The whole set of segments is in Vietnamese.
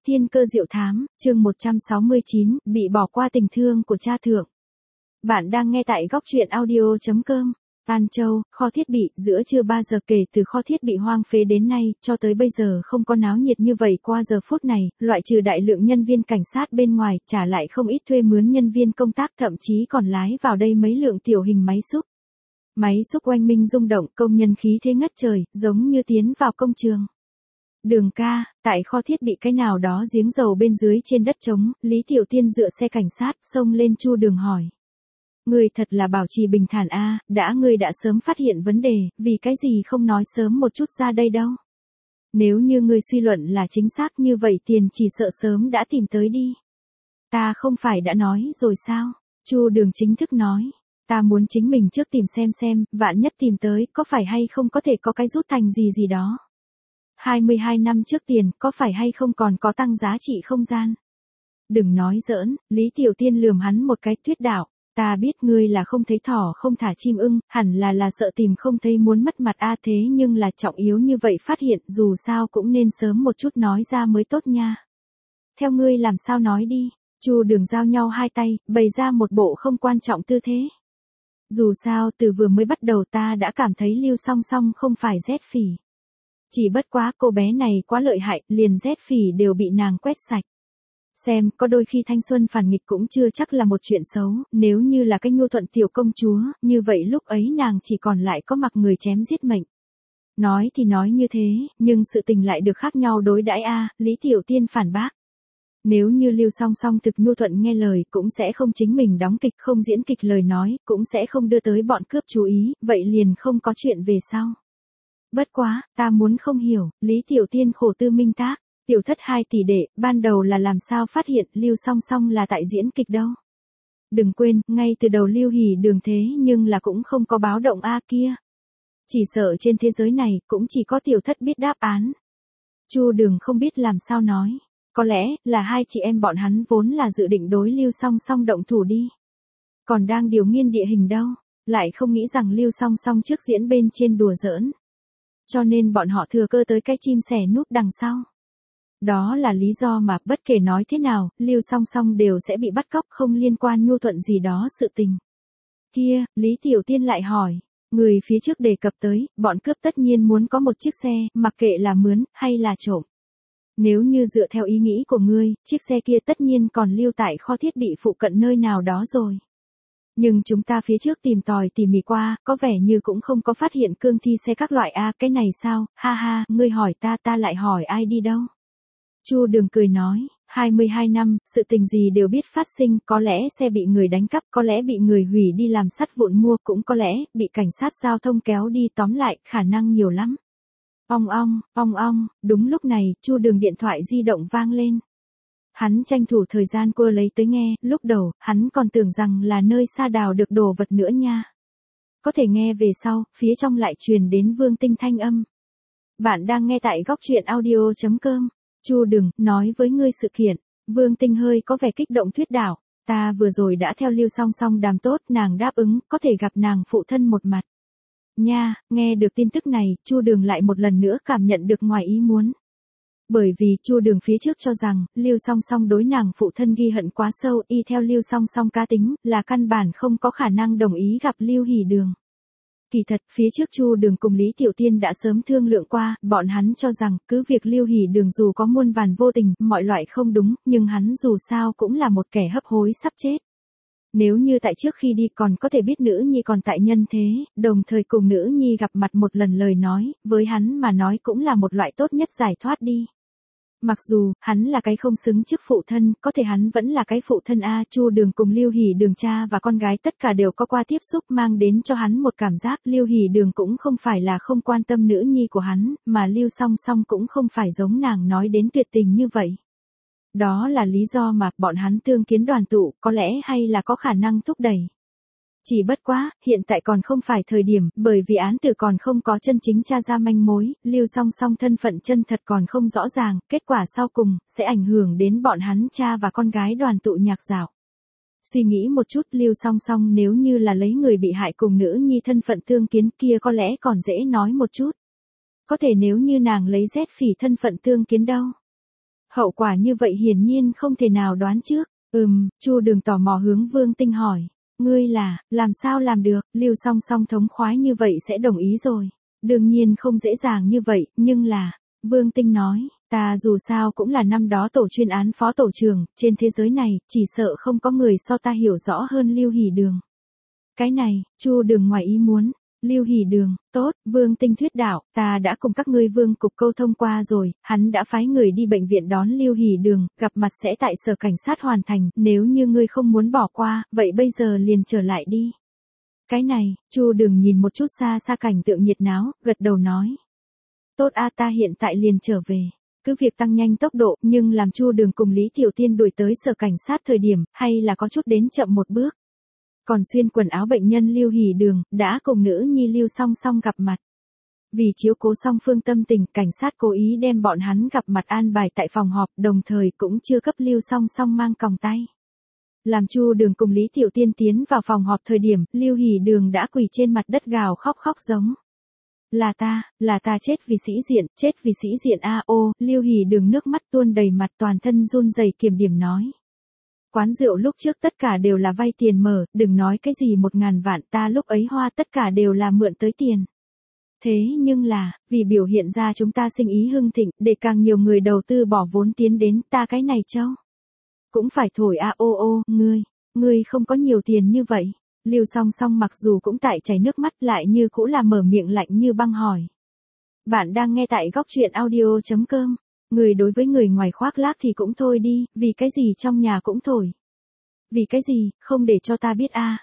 Thiên cơ diệu thám, chương 169, bị bỏ qua tình thương của cha thượng. Bạn đang nghe tại góc truyện audio.com. An Châu, kho thiết bị, giữa trưa 3 giờ kể từ kho thiết bị hoang phế đến nay, cho tới bây giờ không có náo nhiệt như vậy qua giờ phút này, loại trừ đại lượng nhân viên cảnh sát bên ngoài, trả lại không ít thuê mướn nhân viên công tác, thậm chí còn lái vào đây mấy lượng tiểu hình máy xúc. Máy xúc oanh minh rung động, công nhân khí thế ngất trời, giống như tiến vào công trường. Đường ca, tại kho thiết bị cái nào đó giếng dầu bên dưới trên đất trống, Lý Tiểu Tiên dựa xe cảnh sát, xông lên Chu Đường hỏi. Ngươi thật là bảo trì bình thản a, ngươi đã sớm phát hiện vấn đề, vì cái gì không nói sớm một chút ra đây đâu. Nếu như ngươi suy luận là chính xác như vậy tiền chỉ sợ sớm đã tìm tới đi. Ta không phải đã nói rồi sao? Chu Đường chính thức nói. Ta muốn chính mình trước tìm xem, vạn nhất tìm tới, có phải hay không có thể có cái rút thành gì đó. 22 năm trước tiền, có phải hay không còn có tăng giá trị không gian? Đừng nói giỡn, Lý Tiểu Tiên lườm hắn một cái thuyết đạo. Ta biết ngươi là không thấy thỏ không thả chim ưng, hẳn là sợ tìm không thấy muốn mất mặt a, thế nhưng là trọng yếu như vậy phát hiện dù sao cũng nên sớm một chút nói ra mới tốt nha. Theo ngươi làm sao nói đi? Chu Đường giao nhau hai tay, bày ra một bộ không quan trọng tư thế. Dù sao từ vừa mới bắt đầu ta đã cảm thấy Lưu Song Song không phải rét phỉ. Chỉ bất quá cô bé này quá lợi hại, liền rét phỉ đều bị nàng quét sạch. Xem, có đôi khi thanh xuân phản nghịch cũng chưa chắc là một chuyện xấu, nếu như là cái nhu thuận tiểu công chúa, như vậy lúc ấy nàng chỉ còn lại có mặc người chém giết mệnh. Nói thì nói như thế, nhưng sự tình lại được khác nhau đối đãi a, Lý Tiểu Tiên phản bác. Nếu như Lưu Song Song thực nhu thuận nghe lời cũng sẽ không chính mình đóng kịch, không diễn kịch lời nói, cũng sẽ không đưa tới bọn cướp chú ý, vậy liền không có chuyện về sau. Bất quá, ta muốn không hiểu, Lý Tiểu Tiên khổ tư minh tác, tiểu thất 2 tỷ đệ, ban đầu là làm sao phát hiện Lưu Song Song là tại diễn kịch đâu. Đừng quên, ngay từ đầu Lưu Hỷ Đường thế nhưng là cũng không có báo động a kia. Chỉ sợ trên thế giới này, cũng chỉ có tiểu thất biết đáp án. Chu Đường không biết làm sao nói, có lẽ là hai chị em bọn hắn vốn là dự định đối Lưu Song Song động thủ đi. Còn đang điều nghiên địa hình đâu, lại không nghĩ rằng Lưu Song Song trước diễn bên trên đùa giỡn. Cho nên bọn họ thừa cơ tới cái chim sẻ núp đằng sau. Đó là lý do mà bất kể nói thế nào, Lưu Song Song đều sẽ bị bắt cóc không liên quan nhu thuận gì đó sự tình. Kia, Lý Tiểu Tiên lại hỏi, người phía trước đề cập tới, bọn cướp tất nhiên muốn có một chiếc xe, mặc kệ là mướn, hay là trộm. Nếu như dựa theo ý nghĩ của ngươi, chiếc xe kia tất nhiên còn lưu tại kho thiết bị phụ cận nơi nào đó rồi. Nhưng chúng ta phía trước tìm tòi tỉ mỉ qua, có vẻ như cũng không có phát hiện cương thi xe các loại a, cái này sao, ha ha, ngươi hỏi ta lại hỏi ai đi đâu. Chu Đường cười nói, 22 năm, sự tình gì đều biết phát sinh, có lẽ xe bị người đánh cắp, có lẽ bị người hủy đi làm sắt vụn mua, cũng có lẽ bị cảnh sát giao thông kéo đi, tóm lại, khả năng nhiều lắm. Ong, đúng lúc này, Chu Đường điện thoại di động vang lên. Hắn tranh thủ thời gian cua lấy tới nghe, lúc đầu, hắn còn tưởng rằng là nơi xa đào được đồ vật nữa nha. Có thể nghe về sau, phía trong lại truyền đến Vương Tinh thanh âm. Bạn đang nghe tại góc truyện audio.com. Chu Đường, nói với ngươi sự kiện. Vương Tinh hơi có vẻ kích động thuyết đạo. Ta vừa rồi đã theo Lưu Song Song đàm tốt, nàng đáp ứng, có thể gặp nàng phụ thân một mặt. Nha, nghe được tin tức này, Chu Đường lại một lần nữa cảm nhận được ngoài ý muốn. Bởi vì Chu Đường phía trước cho rằng, Lưu Song Song đối nàng phụ thân ghi hận quá sâu, y theo Lưu Song Song cá tính, là căn bản không có khả năng đồng ý gặp Lưu Hỷ Đường. Kỳ thật, phía trước Chu Đường cùng Lý Tiểu Tiên đã sớm thương lượng qua, bọn hắn cho rằng, cứ việc Lưu Hỷ Đường dù có muôn vàn vô tình, mọi loại không đúng, nhưng hắn dù sao cũng là một kẻ hấp hối sắp chết. Nếu như tại trước khi đi còn có thể biết nữ nhi còn tại nhân thế, đồng thời cùng nữ nhi gặp mặt một lần lời nói, với hắn mà nói cũng là một loại tốt nhất giải thoát đi. Mặc dù, hắn là cái không xứng chức phụ thân, có thể hắn vẫn là cái phụ thân a. Chu Đường cùng Lưu Hỷ Đường cha và con gái tất cả đều có qua tiếp xúc, mang đến cho hắn một cảm giác Lưu Hỷ Đường cũng không phải là không quan tâm nữ nhi của hắn, mà Lưu Song Song cũng không phải giống nàng nói đến tuyệt tình như vậy. Đó là lý do mà bọn hắn tương kiến đoàn tụ, có lẽ hay là có khả năng thúc đẩy. Chỉ bất quá, hiện tại còn không phải thời điểm, bởi vì án tử còn không có chân chính tra ra manh mối, Lưu Song Song thân phận chân thật còn không rõ ràng, kết quả sau cùng, sẽ ảnh hưởng đến bọn hắn cha và con gái đoàn tụ nhạc dạo. Suy nghĩ một chút, Lưu Song Song nếu như là lấy người bị hại cùng nữ nhi thân phận tương kiến kia có lẽ còn dễ nói một chút. Có thể nếu như nàng lấy rét phỉ thân phận tương kiến đâu. Hậu quả như vậy hiển nhiên không thể nào đoán trước. Chu Đường tò mò hướng Vương Tinh hỏi. Ngươi là, làm sao làm được, Lưu Song Song thống khoái như vậy sẽ đồng ý rồi. Đương nhiên không dễ dàng như vậy, nhưng là, Vương Tinh nói, ta dù sao cũng là năm đó tổ chuyên án phó tổ trưởng, trên thế giới này, chỉ sợ không có người so ta hiểu rõ hơn Lưu Hỷ Đường. Cái này, Chu Đường ngoài ý muốn. Lưu Hỷ Đường, tốt, Vương Tinh thuyết đạo, ta đã cùng các ngươi Vương cục câu thông qua rồi, hắn đã phái người đi bệnh viện đón Lưu Hỷ Đường, gặp mặt sẽ tại sở cảnh sát hoàn thành, nếu như ngươi không muốn bỏ qua, vậy bây giờ liền trở lại đi. Cái này, Chu Đường nhìn một chút xa xa cảnh tượng nhiệt náo, gật đầu nói. Tốt a, ta hiện tại liền trở về. Cứ việc tăng nhanh tốc độ, nhưng làm Chu Đường cùng Lý Tiểu Tiên đuổi tới sở cảnh sát thời điểm, hay là có chút đến chậm một bước. Còn xuyên quần áo bệnh nhân Lưu Hỷ Đường, đã cùng nữ nhi Lưu Song Song gặp mặt. Vì chiếu cố song phương tâm tình, cảnh sát cố ý đem bọn hắn gặp mặt an bài tại phòng họp, đồng thời cũng chưa cấp Lưu Song Song mang còng tay. Làm Chu Đường cùng Lý Tiểu Tiên tiến vào phòng họp thời điểm, Lưu Hỷ Đường đã quỳ trên mặt đất gào khóc khóc giống. Là ta chết vì sĩ diện a ô, Lưu Hỷ Đường nước mắt tuôn đầy mặt, toàn thân run rẩy kiểm điểm nói. Quán rượu lúc trước tất cả đều là vay tiền mở, đừng nói cái gì 1.000 vạn, ta lúc ấy hoa tất cả đều là mượn tới tiền. Thế nhưng là, vì biểu hiện ra chúng ta sinh ý hưng thịnh, để càng nhiều người đầu tư bỏ vốn tiến đến, ta cái này châu. Cũng phải thổi a ô ô, ngươi không có nhiều tiền như vậy. Lưu Song Song mặc dù cũng tại chảy nước mắt lại như cũ là mở miệng lạnh như băng hỏi. Bạn đang nghe tại góc truyện audio.com. Người đối với người ngoài khoác lác thì cũng thôi đi, vì cái gì trong nhà cũng thổi. Vì cái gì, không để cho ta biết a.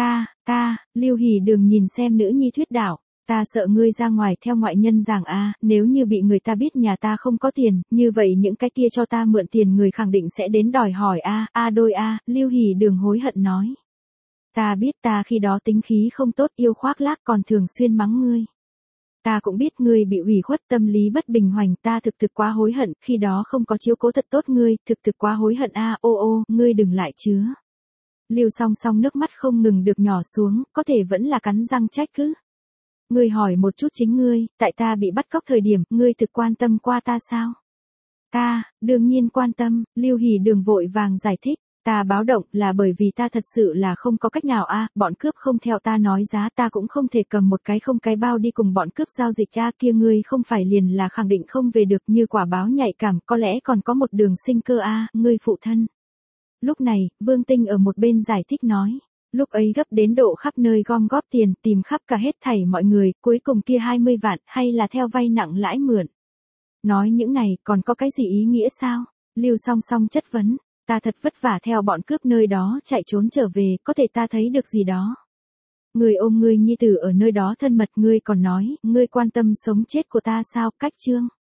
Lưu Hỷ Đường nhìn xem nữ nhi thuyết đạo, ta sợ ngươi ra ngoài theo ngoại nhân giảng a, nếu như bị người ta biết nhà ta không có tiền, như vậy những cái kia cho ta mượn tiền người khẳng định sẽ đến đòi hỏi a, Lưu Hỷ Đường hối hận nói. Ta biết ta khi đó tính khí không tốt, yêu khoác lác, còn thường xuyên mắng ngươi. Ta cũng biết ngươi bị ủy khuất, tâm lý bất bình hoành, ta thực quá hối hận, khi đó không có chiếu cố thật tốt ngươi, thực quá hối hận a, ô, ngươi đừng lại chứa. Lưu Song Song nước mắt không ngừng được nhỏ xuống, có thể vẫn là cắn răng trách cứ. Ngươi hỏi một chút chính ngươi, tại ta bị bắt cóc thời điểm, ngươi thực quan tâm qua ta sao? Ta, đương nhiên quan tâm, Lưu Hỷ Đường vội vàng giải thích. Ta báo động là bởi vì ta thật sự là không có cách nào a, bọn cướp không theo ta nói giá, ta cũng không thể cầm một cái không cái bao đi cùng bọn cướp giao dịch a, kia ngươi không phải liền là khẳng định không về được, như quả báo nhạy cảm, có lẽ còn có một đường sinh cơ a, ngươi phụ thân. Lúc này, Vương Tinh ở một bên giải thích nói, lúc ấy gấp đến độ khắp nơi gom góp tiền, tìm khắp cả hết thảy mọi người, cuối cùng kia 20 vạn, hay là theo vay nặng lãi mượn. Nói những này, còn có cái gì ý nghĩa sao? Lưu Song Song chất vấn. Ta thật vất vả theo bọn cướp nơi đó chạy trốn trở về, có thể ta thấy được gì đó. Ngươi ôm ngươi nhi tử ở nơi đó thân mật, ngươi còn nói, ngươi quan tâm sống chết của ta sao, cách chương.